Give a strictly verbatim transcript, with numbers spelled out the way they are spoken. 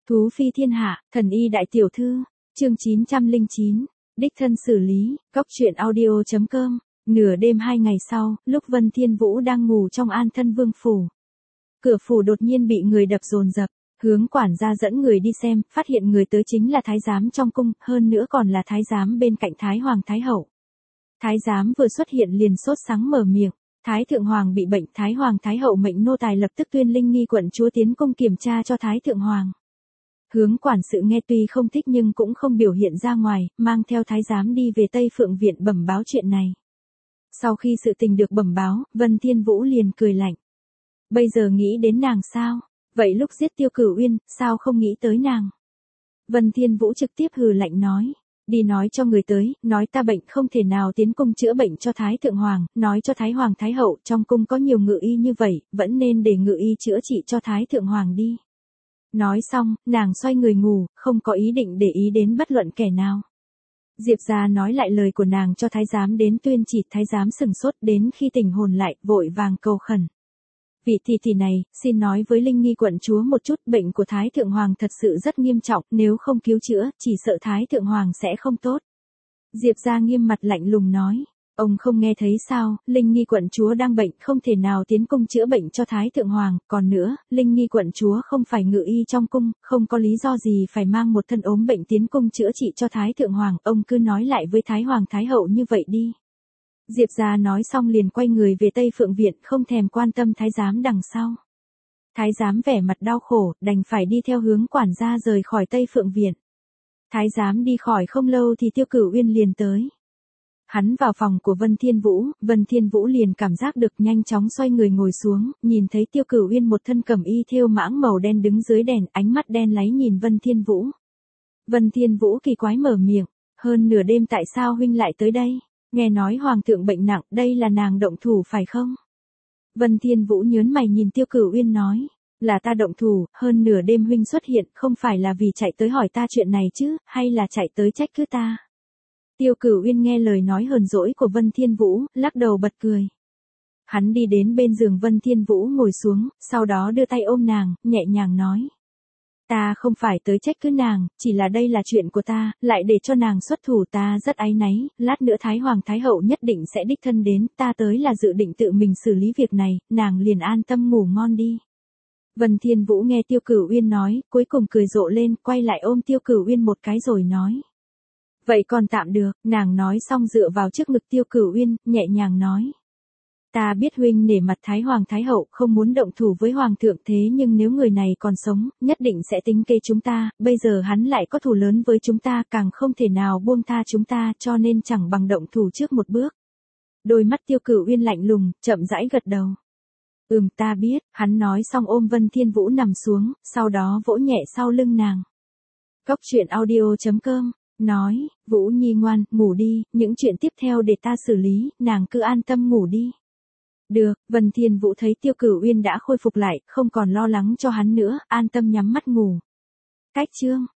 Thú phi thiên hạ, thần y đại tiểu thư, chương chín trăm lẻ chín, đích thân xử lý, cóc truyện audio chấm com. Nửa đêm hai ngày sau, lúc Vân Thiên Vũ đang ngủ trong An Thân Vương phủ, cửa phủ đột nhiên bị người đập dồn dập. Hướng quản gia dẫn người đi xem, phát hiện người tới chính là thái giám trong cung, hơn nữa còn là thái giám bên cạnh Thái Hoàng Thái Hậu. Thái giám vừa xuất hiện liền sốt sắng mở miệng, Thái Thượng Hoàng bị bệnh, Thái Hoàng Thái Hậu mệnh nô tài lập tức tuyên Linh Nghi quận chúa tiến cung kiểm tra cho Thái Thượng Hoàng. Hướng quản sự nghe tuy không thích nhưng cũng không biểu hiện ra ngoài, mang theo thái giám đi về Tây Phượng Viện bẩm báo chuyện này. Sau khi sự tình được bẩm báo, Vân Thiên Vũ liền cười lạnh. Bây giờ nghĩ đến nàng sao? Vậy lúc giết Tiêu Cửu Uyên, sao không nghĩ tới nàng? Vân Thiên Vũ trực tiếp hừ lạnh nói. Đi nói cho người tới, nói ta bệnh không thể nào tiến cung chữa bệnh cho Thái Thượng Hoàng, nói cho Thái Hoàng Thái Hậu trong cung có nhiều ngự y như vậy, vẫn nên để ngự y chữa trị cho Thái Thượng Hoàng đi. Nói xong, nàng xoay người ngủ, không có ý định để ý đến bất luận kẻ nào. Diệp gia nói lại lời của nàng cho thái giám đến tuyên chỉ, thái giám sừng sốt, đến khi tỉnh hồn lại, vội vàng cầu khẩn. Vị tỷ tỷ này, xin nói với Linh Nghi quận chúa một chút, bệnh của Thái Thượng Hoàng thật sự rất nghiêm trọng, nếu không cứu chữa, chỉ sợ Thái Thượng Hoàng sẽ không tốt. Diệp gia nghiêm mặt lạnh lùng nói, ông không nghe thấy sao, Linh Nghi quận chúa đang bệnh, không thể nào tiến cung chữa bệnh cho Thái Thượng Hoàng, còn nữa, Linh Nghi quận chúa không phải ngự y trong cung, không có lý do gì phải mang một thân ốm bệnh tiến cung chữa trị cho Thái Thượng Hoàng, ông cứ nói lại với Thái Hoàng Thái Hậu như vậy đi. Diệp gia nói xong liền quay người về Tây Phượng Viện, không thèm quan tâm thái giám đằng sau. Thái giám vẻ mặt đau khổ, đành phải đi theo hướng quản gia rời khỏi Tây Phượng Viện. Thái giám đi khỏi không lâu thì Tiêu Cửu Uyên liền tới. Hắn vào phòng của Vân Thiên Vũ, Vân Thiên Vũ liền cảm giác được, nhanh chóng xoay người ngồi xuống, nhìn thấy Tiêu Cửu Uyên một thân cẩm y thêu mãng màu đen đứng dưới đèn, ánh mắt đen láy nhìn Vân Thiên Vũ. Vân Thiên Vũ kỳ quái mở miệng, hơn nửa đêm tại sao huynh lại tới đây? Nghe nói hoàng thượng bệnh nặng, đây là nàng động thủ phải không? Vân Thiên Vũ nhớn mày nhìn Tiêu Cửu Uyên nói, là ta động thủ, hơn nửa đêm huynh xuất hiện, không phải là vì chạy tới hỏi ta chuyện này chứ, hay là chạy tới trách cứ ta? Tiêu Cửu Uyên nghe lời nói hờn dỗi của Vân Thiên Vũ, lắc đầu bật cười. Hắn đi đến bên giường Vân Thiên Vũ ngồi xuống, sau đó đưa tay ôm nàng, nhẹ nhàng nói. Ta không phải tới trách cứ nàng, chỉ là đây là chuyện của ta, lại để cho nàng xuất thủ, ta rất áy náy, lát nữa Thái Hoàng Thái Hậu nhất định sẽ đích thân đến, ta tới là dự định tự mình xử lý việc này, nàng liền an tâm ngủ ngon đi. Vân Thiên Vũ nghe Tiêu Cửu Uyên nói, cuối cùng cười rộ lên, quay lại ôm Tiêu Cửu Uyên một cái rồi nói. Vậy còn tạm được, nàng nói xong dựa vào trước ngực Tiêu Cửu Uyên, nhẹ nhàng nói. Ta biết huynh nể mặt Thái Hoàng Thái Hậu, không muốn động thủ với Hoàng thượng, thế nhưng nếu người này còn sống, nhất định sẽ tính kế chúng ta, bây giờ hắn lại có thù lớn với chúng ta, càng không thể nào buông tha chúng ta, cho nên chẳng bằng động thủ trước một bước. Đôi mắt Tiêu Cửu Uyên lạnh lùng, chậm rãi gật đầu. Ừm, ta biết, hắn nói xong ôm Vân Thiên Vũ nằm xuống, sau đó vỗ nhẹ sau lưng nàng. Cóc truyện audio chấm com nói, Vũ Nhi ngoan, ngủ đi, những chuyện tiếp theo để ta xử lý, nàng cứ an tâm ngủ đi. Được, Vân Thiên Vũ thấy Tiêu Cửu Uyên đã khôi phục lại, không còn lo lắng cho hắn nữa, an tâm nhắm mắt ngủ. Cách chương